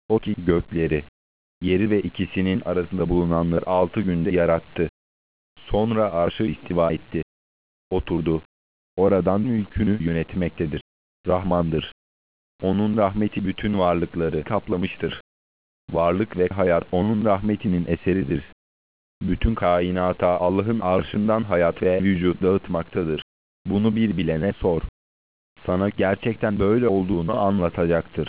O ki gökleri, yeri ve ikisinin arasında bulunanları 6 günde yarattı. Sonra arşı istiva etti. Oturdu. Oradan mülkünü yönetmektedir. Rahmandır. Onun rahmeti bütün varlıkları kaplamıştır. Varlık ve hayat onun rahmetinin eseridir. Bütün kainata Allah'ın arşından hayat ve vücut dağıtmaktadır. Bunu bir bilene sor. Sana gerçekten böyle olduğunu anlatacaktır.